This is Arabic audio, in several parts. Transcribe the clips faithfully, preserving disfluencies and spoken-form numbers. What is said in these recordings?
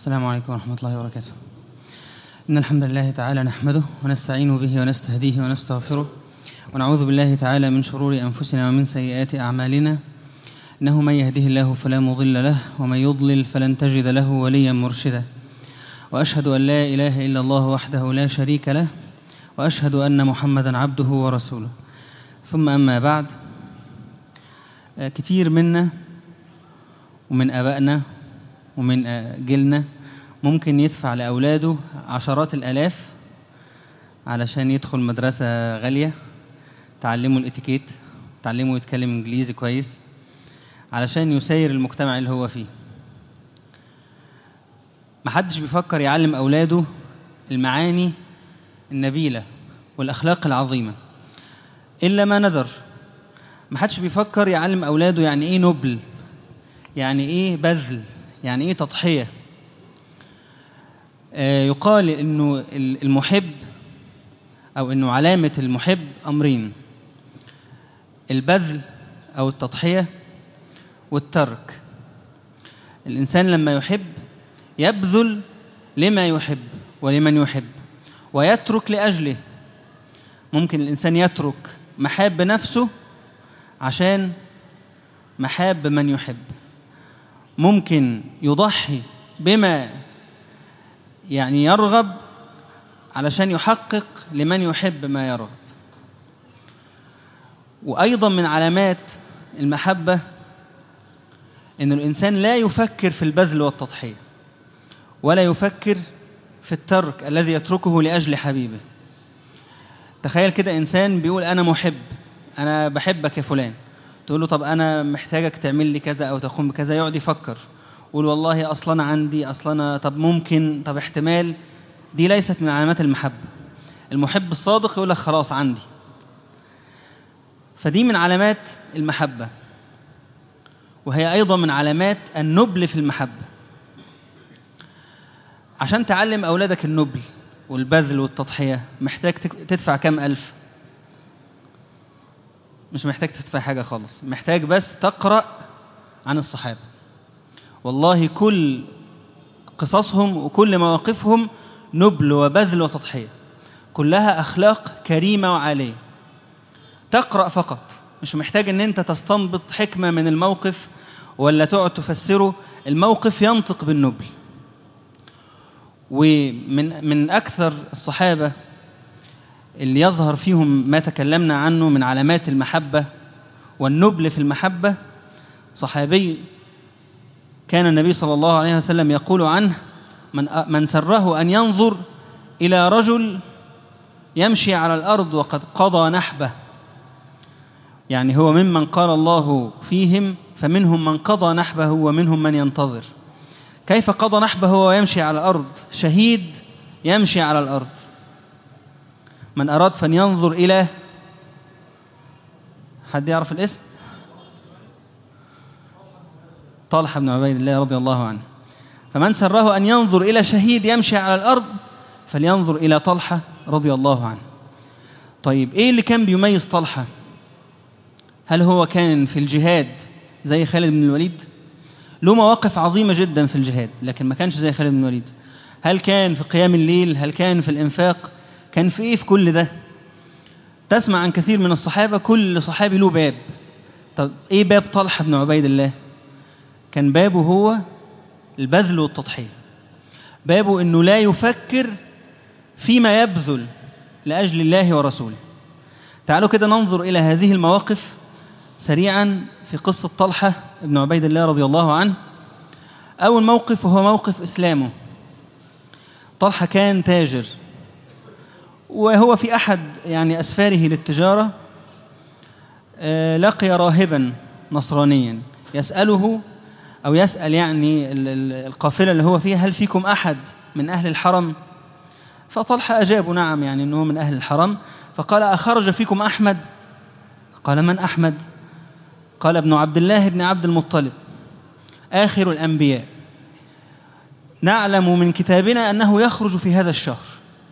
السلام عليكم ورحمة الله وبركاته. إن الحمد لله تعالى نحمده ونستعين به ونستهديه ونستغفره ونعوذ بالله تعالى من شرور أنفسنا ومن سيئات أعمالنا. إنه من يهده الله فلا مضل له ومن يضلل فلن تجد له وليا مرشدا. وأشهد أن لا إله إلا الله وحده لا شريك له وأشهد أن محمدا عبده ورسوله. ثم أما بعد، كتير منا ومن أبائنا ومن جيلنا ممكن يدفع لأولاده عشرات الآلاف علشان يدخل مدرسة غالية تعلمه الاتيكيت، تعلمه يتكلم إنجليزي كويس، علشان يسير المجتمع اللي هو فيه. محدش بيفكر يعلم أولاده المعاني النبيلة والأخلاق العظيمة إلا ما ندر. محدش بيفكر يعلم أولاده يعني إيه نبل، يعني إيه بذل، يعني إيه تضحية. آه يقال إنه المحب أو إنه علامة المحب أمرين: البذل أو التضحية والترك. الإنسان لما يحب يبذل لما يحب ولمن يحب ويترك لأجله. ممكن الإنسان يترك محاب نفسه عشان محاب من يحب. ممكن يضحي بما يعني يرغب علشان يحقق لمن يحب ما يرغب. وأيضا من علامات المحبة إن الإنسان لا يفكر في البذل والتضحية ولا يفكر في الترك الذي يتركه لأجل حبيبه. تخيل كده إنسان بيقول أنا محب، أنا بحبك يا فلان، تقول له طب أنا محتاجك تعمل لي كذا أو تقوم بكذا، يقعد يفكر يقول والله أصلا عندي، أصلا طب ممكن، طب احتمال. دي ليست من علامات المحبة. المحب الصادق يقول لك خلاص عندي. فدي من علامات المحبة، وهي أيضا من علامات النبل في المحبة. عشان تعلم أولادك النبل والبذل والتضحية محتاج تدفع كام ألف؟ مش محتاج تدفع حاجة خالص، محتاج بس تقرأ عن الصحابة. والله كل قصصهم وكل مواقفهم نبل وبذل وتضحية، كلها أخلاق كريمة وعالية. تقرأ فقط، مش محتاج ان انت تستنبط حكمة من الموقف ولا تقعد تفسره. الموقف ينطق بالنبل. ومن من أكثر الصحابة اللي يظهر فيهم ما تكلمنا عنه من علامات المحبة والنبل في المحبة صحابي كان النبي صلى الله عليه وسلم يقول عنه: من من سره أن ينظر إلى رجل يمشي على الأرض وقد قضى نحبه. يعني هو ممن قال الله فيهم فمنهم من قضى نحبه ومنهم من ينتظر. كيف قضى نحبه وهو يمشي على الأرض؟ شهيد يمشي على الأرض. من أراد فلينظر إلى، حد يعرف الاسم؟ طلحة بن عبيد الله رضي الله عنه. فمن سره أن ينظر إلى شهيد يمشي على الأرض فلينظر إلى طلحة رضي الله عنه. طيب إيه اللي كان بيميز طلحة؟ هل هو كان في الجهاد زي خالد بن الوليد؟ له مواقف عظيمة جدا في الجهاد لكن ما كانش زي خالد بن الوليد. هل كان في قيام الليل؟ هل كان في الإنفاق؟ كان في إيه في كل ده؟ تسمع عن كثير من الصحابة كل صحابي له باب. طب إيه باب طلحة بن عبيد الله؟ كان بابه هو البذل والتضحية. بابه إنه لا يفكر فيما يبذل لأجل الله ورسوله. تعالوا كده ننظر إلى هذه المواقف سريعا في قصة طلحة بن عبيد الله رضي الله عنه. أول موقف وهو موقف إسلامه. طلحة كان تاجر، وهو في أحد يعني أسفاره للتجارة لقي راهبا نصرانيا يسأله أو يسأل يعني القافلة اللي هو فيها: هل فيكم أحد من أهل الحرم؟ فطلحة أجاب نعم، يعني أنه من أهل الحرم. فقال: أخرج فيكم أحمد؟ قال: من أحمد؟ قال: ابن عبد الله بن عبد المطلب آخر الأنبياء، نعلم من كتابنا أنه يخرج في هذا الشهر.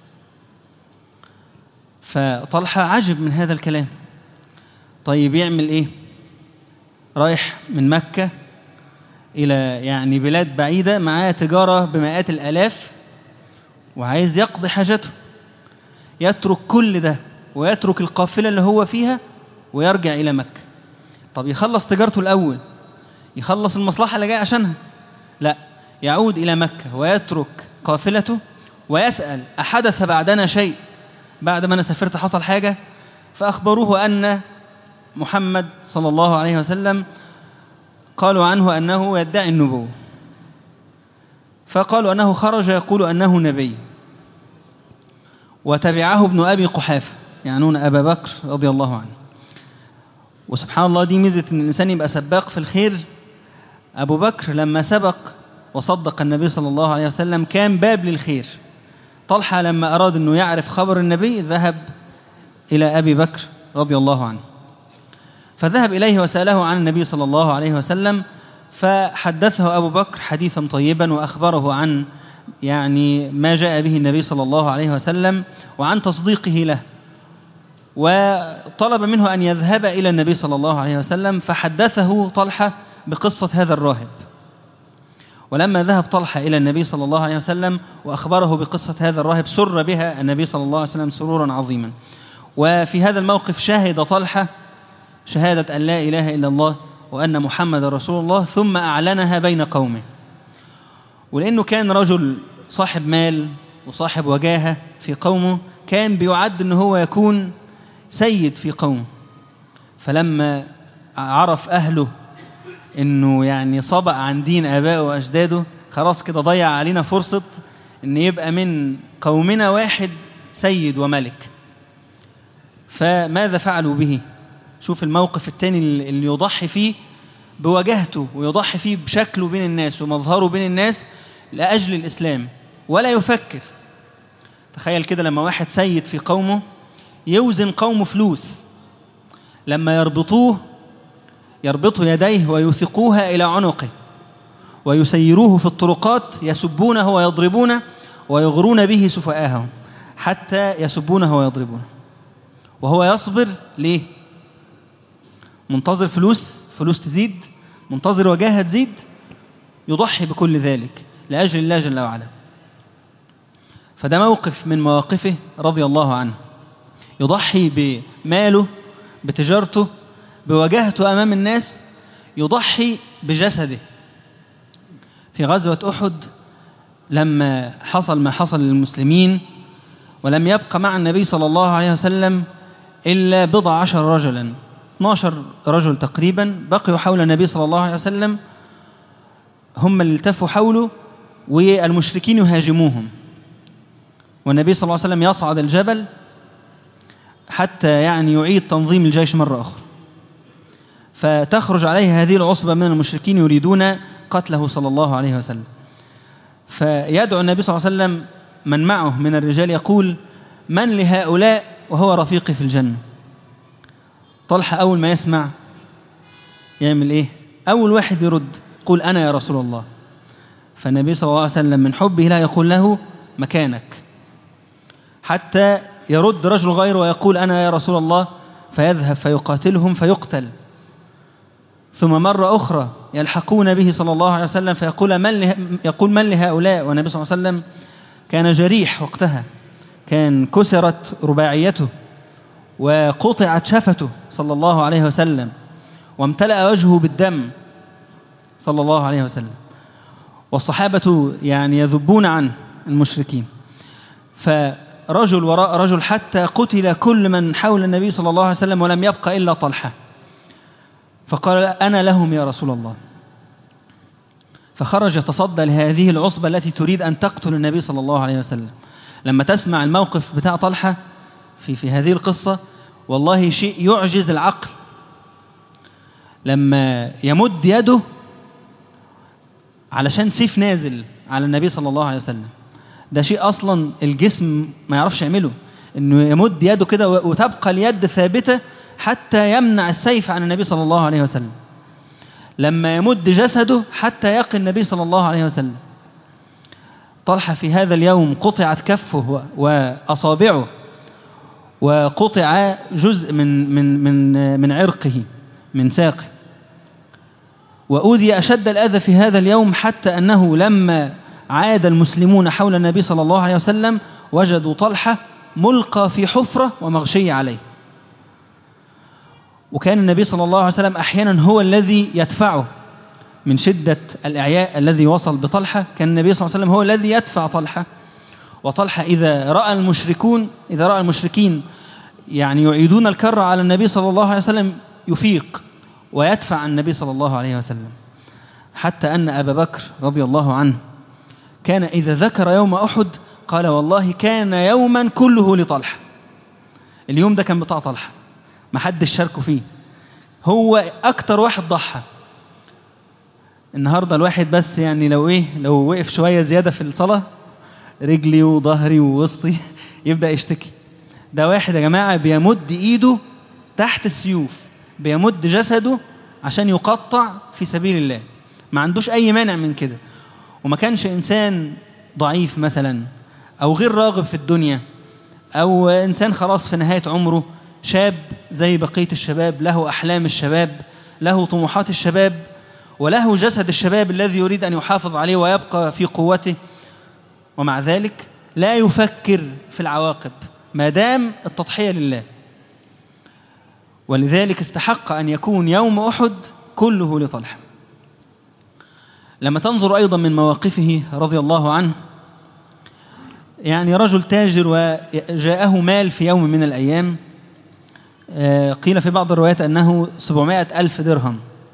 فطلحة عجب من هذا الكلام. طيب يعمل إيه؟ رايح من مكة إلى يعني بلاد بعيدة، معاه تجارة بمئات الآلاف وعايز يقضي حاجته، يترك كل ده ويترك القافلة اللي هو فيها ويرجع إلى مكة. طب يخلص تجارته الأول، يخلص المصلحة اللي جاي عشانها؟ لا، يعود إلى مكة ويترك قافلته ويسأل أحدث بعدنا شيء؟ بعد ما أنا سافرت حصل حاجة؟ فأخبروه أن محمد صلى الله عليه وسلم قالوا عنه أنه يدعي النبوة، فقالوا أنه خرج يقول أنه نبي. وتبعه ابن أبي قحافة يعنون أبا بكر رضي الله عنه. وسبحان الله، دي ميزة أن الإنسان يبقى سباق في الخير. أبو بكر لما سبق وصدق النبي صلى الله عليه وسلم كان باب للخير. طلحة لما أراد أنه يعرف خبر النبي ذهب إلى أبي بكر رضي الله عنه، فذهب إليه وسأله عن النبي صلى الله عليه وسلم، فحدثه أبو بكر حديثا طيبا وأخبره عن يعني ما جاء به النبي صلى الله عليه وسلم وعن تصديقه له، وطلب منه أن يذهب إلى النبي صلى الله عليه وسلم. فحدثه طلحة بقصة هذا الراهب. ولما ذهب طلحة إلى النبي صلى الله عليه وسلم وأخبره بقصة هذا الراهب سر بها النبي صلى الله عليه وسلم سرورا عظيما. وفي هذا الموقف شهد طلحة شهادة أن لا إله إلا الله وأن محمد رسول الله، ثم أعلنها بين قومه. ولأنه كان رجل صاحب مال وصاحب وجاهة في قومه، كان بيعد أنه هو يكون سيد في قومه. فلما عرف أهله أنه يعني صبأ عن دين آبائه وأجداده، خلاص كده ضيع علينا فرصة أن يبقى من قومنا واحد سيد وملك. فماذا فعلوا به؟ شوف الموقف الثاني اللي يضحي فيه بوجهته ويضحي فيه بشكله بين الناس ومظهره بين الناس لأجل الإسلام، ولا يفكر. تخيل كده لما واحد سيد في قومه يوزن قومه فلوس، لما يربطوه يربطوا يديه ويثقوها إلى عنقه ويسيروه في الطرقات يسبونه ويضربونه ويغرون به سفهاءهم حتى يسبونه ويضربونه، وهو يصبر. ليه؟ منتظر فلوس، فلوس تزيد، منتظر وجاهة تزيد، يضحي بكل ذلك لأجل الله جل وعلا. فده موقف من مواقفه رضي الله عنه، يضحي بماله، بتجارته، بوجاهته أمام الناس، يضحي بجسده. في غزوة أحد لما حصل ما حصل للمسلمين ولم يبقى مع النبي صلى الله عليه وسلم إلا بضع عشر رجلا، اثناشر رجل تقريبا بقيوا حول النبي صلى الله عليه وسلم، هم اللي التفوا حوله والمشركين يهاجموهم، والنبي صلى الله عليه وسلم يصعد الجبل حتى يعني يعيد تنظيم الجيش مرة أخرى. فتخرج عليه هذه العصبة من المشركين يريدون قتله صلى الله عليه وسلم. فيدعو النبي صلى الله عليه وسلم من معه من الرجال يقول: من لهؤلاء وهو رفيقي في الجنة؟ طلحة أول ما يسمع يعمل إيه؟ أول واحد يرد قول: أنا يا رسول الله. فالنبي صلى الله عليه وسلم من حبه لا يقول له مكانك، حتى يرد رجل غيره ويقول: أنا يا رسول الله، فيذهب فيقاتلهم فيقتل. ثم مرة أخرى يلحقون به صلى الله عليه وسلم فيقول: من له... يقول من لهؤلاء؟ والنبي صلى الله عليه وسلم كان جريح وقتها، كان كسرت رباعيته وقطعت شفته صلى الله عليه وسلم وامتلأ وجهه بالدم صلى الله عليه وسلم، والصحابة يعني يذبون عن المشركين. فرجل وراء رجل حتى قتل كل من حول النبي صلى الله عليه وسلم ولم يبقى إلا طلحة، فقال: أنا لهم يا رسول الله. فخرج يتصدى لهذه العصبة التي تريد أن تقتل النبي صلى الله عليه وسلم. لما تسمع الموقف بتاع طلحة في, في هذه القصة والله شيء يعجز العقل. لما يمد يده علشان سيف نازل على النبي صلى الله عليه وسلم، ده شيء أصلا الجسم ما يعرفش يعمله، إنه يمد يده كده وتبقى اليد ثابتة حتى يمنع السيف عن النبي صلى الله عليه وسلم. لما يمد جسده حتى يقي النبي صلى الله عليه وسلم. طلحة في هذا اليوم قطعت كفه وأصابعه وقطع جزء من من من من عرقه، من ساقه. وأوذي أشد الأذى في هذا اليوم حتى أنه لما عاد المسلمون حول النبي صلى الله عليه وسلم وجدوا طلحة ملقى في حفرة ومغشي عليه. وكان النبي صلى الله عليه وسلم أحيانا هو الذي يدفعه من شدة الإعياء الذي وصل بطلحة. كان النبي صلى الله عليه وسلم هو الذي يدفع طلحة. وطلحة إذا رأى المشركون إذا رأى المشركين يعني يعيدون الكرة على النبي صلى الله عليه وسلم يفيق ويدفع عن النبي صلى الله عليه وسلم. حتى أن أبا بكر رضي الله عنه كان إذا ذكر يوم أحد قال والله كان يوما كله لطلحة. اليوم ده كان بتاع طلحة، ما حدش شاركه فيه، هو أكتر واحد ضحى. النهاردة الواحد بس يعني لو إيه لو وقف شوية زيادة في الصلاة رجلي وظهري ووسطي يبدأ يشتكي. ده واحد يا جماعة بيمد إيده تحت السيوف، بيمد جسده عشان يقطع في سبيل الله، ما عندوش أي مانع من كده. وما كانش إنسان ضعيف مثلا أو غير راغب في الدنيا أو إنسان خلاص في نهاية عمره، شاب زي بقية الشباب، له أحلام الشباب، له طموحات الشباب، وله جسد الشباب الذي يريد أن يحافظ عليه ويبقى في قوته، ومع ذلك لا يفكر في العواقب ما دام التضحية لله. ولذلك استحق أن يكون يوم أحد كله لطلحة. لما تنظر أيضا من مواقفه رضي الله عنه، يعني رجل تاجر وجاءه مال في يوم من الأيام، قيل في بعض الروايات أنه سبعمائة ألف درهم،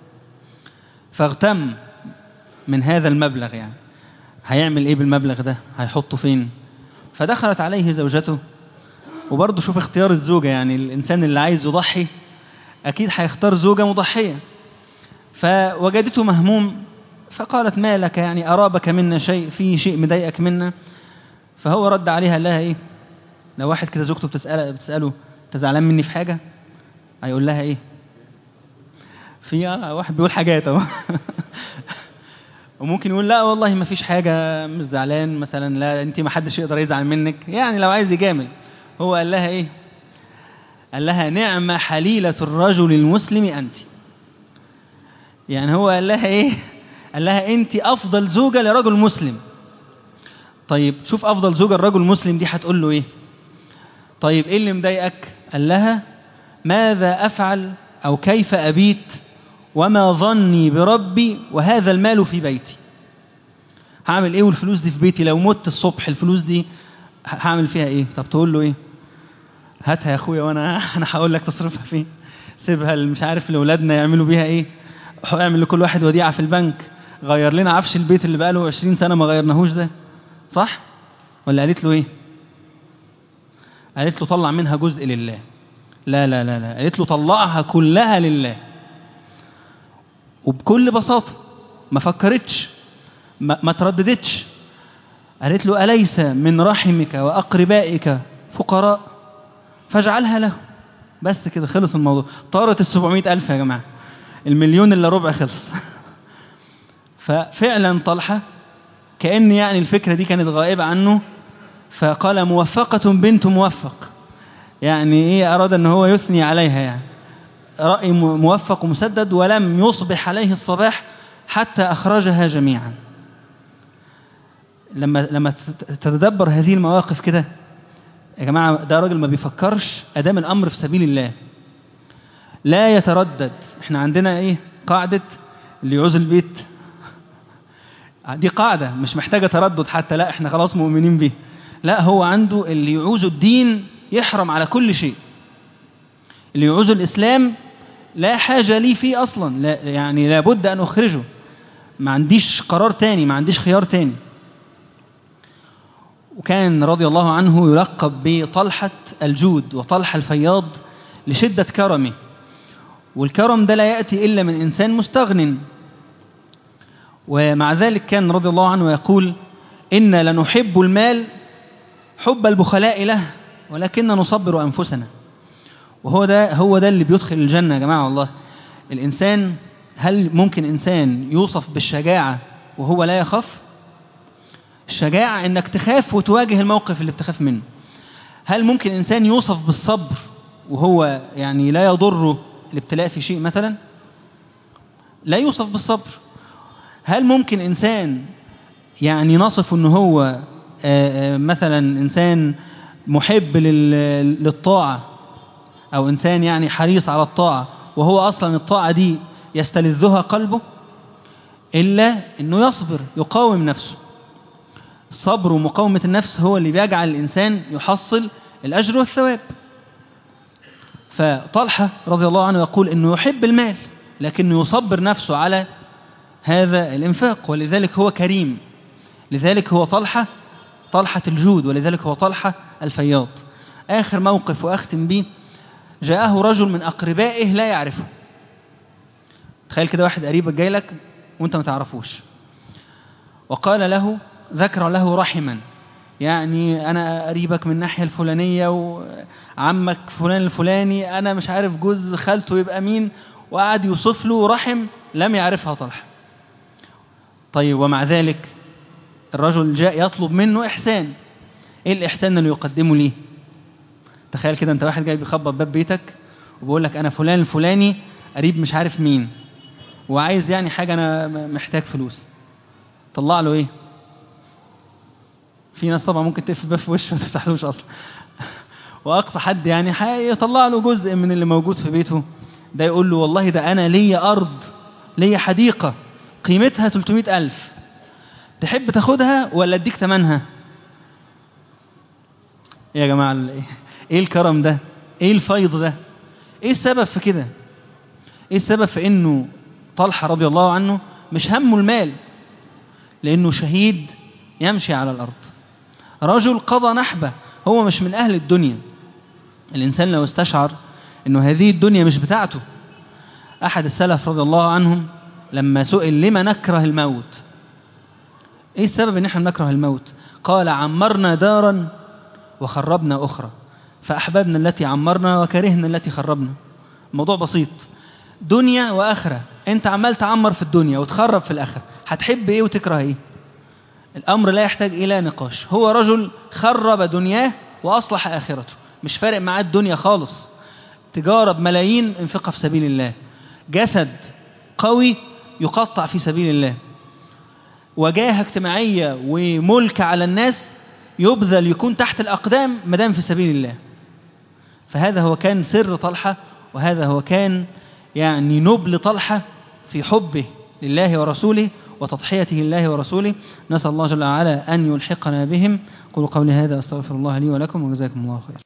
فاغتم من هذا المبلغ، يعني هيعمل إيه بالمبلغ ده، هيحطه فين؟ فدخلت عليه زوجته. وبرضه شوف اختيار الزوجة، يعني الإنسان اللي عايز يضحي أكيد هيختار زوجة مضحية. فوجدته مهموم فقالت ما لك، يعني أرابك منا شيء، في شيء مضايقك منا؟ فهو رد عليها قال لها إيه؟ لو واحد كده زوجته بتسأله, بتسأله أنت زعلان مني في حاجة؟ هيقول لها إيه؟ في واحد بيقول حاجات أهو وممكن يقول لا والله ما فيش حاجة، مش زعلان مثلا، لا أنت ما حدش يقدر يزعل منك، يعني لو عايز يجامل. هو قال لها إيه؟ قال لها نعم حليلة الرجل المسلم أنت. يعني هو قال لها إيه؟ قال لها أنت أفضل زوجة لرجل مسلم. طيب شوف أفضل زوجة لرجل مسلم دي هتقول له إيه؟ طيب إيه اللي مضايقك؟ قال لها ماذا أفعل أو كيف أبيت وما ظني بربي وهذا المال في بيتي. هعمل إيه والفلوس دي في بيتي؟ لو مت الصبح الفلوس دي هعمل فيها إيه؟ طب تقول له إيه؟ هاتها يا أخويا وأنا أنا هقول لك تصرفها فين. سيبها مش عارف لأولادنا يعملوا بيها إيه. اعمل لكل واحد وديعة في البنك. غير لنا عفش البيت اللي بقاله عشرين سنة ما غيرناهوش ده، صح؟ ولا قالت له إيه؟ قالت له طلع منها جزء لله. لا لا لا لا، قالت له طلعها كلها لله. وبكل بساطة ما فكرتش، ما, ما ترددتش. قالت له أليس من رحمك وأقربائك فقراء فاجعلها له. بس كده خلص الموضوع. طارت السبعمائة ألف يا جماعة، المليون إلا ربع خلص. ففعلا طلحة كأن يعني الفكرة دي كانت غائبة عنه، فقال موفقة بنت موفق. يعني إيه؟ أراد أن هو يثني عليها، يعني رأي موفق ومسدد، ولم يصبح عليه الصباح حتى أخرجها جميعا. لما لما تتدبر هذه المواقف كده يا جماعة، ده راجل ما بيفكرش أدام الأمر في سبيل الله، لا يتردد. احنا عندنا ايه؟ قاعدة اللي يعوز البيت، دي قاعدة مش محتاجة تردد حتى، لا احنا خلاص مؤمنين به. لا، هو عنده اللي يعوزه الدين يحرم على كل شيء. اللي يعوزه الإسلام لا حاجة لي فيه أصلا، لا يعني لابد أن أخرجه، ما عنديش قرار تاني، ما عنديش خيار تاني. وكان رضي الله عنه يلقب بطلحة الجود وطلحة الفياض لشدة كرمه. والكرم ده لا يأتي إلا من إنسان مستغن. ومع ذلك كان رضي الله عنه يقول إنا لنحب المال حب البخلاء له ولكن نصبر أنفسنا. وهو ده هو ده اللي بيدخل الجنة يا جماعة. والله الإنسان، هل ممكن إنسان يوصف بالشجاعة وهو لا يخاف؟ الشجاعة إنك تخاف وتواجه الموقف اللي بتخاف منه. هل ممكن إنسان يوصف بالصبر وهو يعني لا يضره الابتلاء في شيء مثلا؟ لا يوصف بالصبر. هل ممكن إنسان يعني نصف أنه هو مثلا إنسان محب للطاعة أو إنسان يعني حريص على الطاعة وهو أصلا الطاعة دي يستلذها قلبه؟ إلا أنه يصبر يقاوم نفسه. الصبر ومقاومة النفس هو اللي بيجعل الإنسان يحصل الأجر والثواب. فطلحة رضي الله عنه يقول أنه يحب المال لكنه يصبر نفسه على هذا الإنفاق، ولذلك هو كريم، لذلك هو طلحة طلحة الجود، ولذلك هو طلحة الفياض. آخر موقف وأختم به، جاءه رجل من أقربائه لا يعرفه. تخيل كده واحد قريبك جاي لك وانت ما تعرفوش، وقال له، ذكر له رحما، يعني أنا قريبك من الناحية الفلانية وعمك فلان الفلاني، أنا مش عارف جوز خالته يبقى مين، وقعد يوصف له رحم لم يعرفها طلحة. طيب ومع ذلك الرجل جاء يطلب منه إحسان. إيه الإحسان اللي يقدمه ليه؟ تخيل كده أنت واحد جاي بيخبط باب بيتك وبيقول لك أنا فلان الفلاني قريب مش عارف مين وعايز يعني حاجة، أنا محتاج فلوس. طلع له إيه؟ في ناس طبعا ممكن تقفل الباب في وشه ما تفتحلوش أصلا. وأقصى حد يعني هيطلع له جزء من اللي موجود في بيته. ده يقول له والله ده أنا ليا أرض، ليا حديقة قيمتها ثلاثمائة ألف، تحب تاخدها ولا اديك تمنها؟ يا جماعة ايه الكرم ده؟ ايه الفيض ده؟ ايه السبب في كده؟ ايه السبب في انه طلحة رضي الله عنه مش همه المال؟ لانه شهيد يمشي على الارض، رجل قضى نحبه، هو مش من اهل الدنيا. الانسان لو استشعر انه هذه الدنيا مش بتاعته. احد السلف رضي الله عنهم لما سئل لما نكره الموت، ايه السبب ان احنا نكره الموت؟ قال عمرنا دارا وخربنا اخرى، فاحببنا التي عمرنا وكرهنا التي خربنا. الموضوع بسيط، دنيا واخره. انت عمال تعمر في الدنيا وتخرب في الاخره، هتحب ايه وتكره ايه؟ الامر لا يحتاج الى نقاش. هو رجل خرب دنياه واصلح اخرته، مش فارق معاه الدنيا خالص. تجاره بملايين انفقها في سبيل الله، جسد قوي يقطع في سبيل الله، وجاهة اجتماعية وملك على الناس يبذل يكون تحت الأقدام مدام في سبيل الله. فهذا هو كان سر طلحة، وهذا هو كان يعني نبل طلحة في حبه لله ورسوله وتضحيته لله ورسوله. نسأل الله جل وعلا أن يلحقنا بهم. قولوا قولي هذا أستغفر الله لي ولكم وجزاكم الله خير.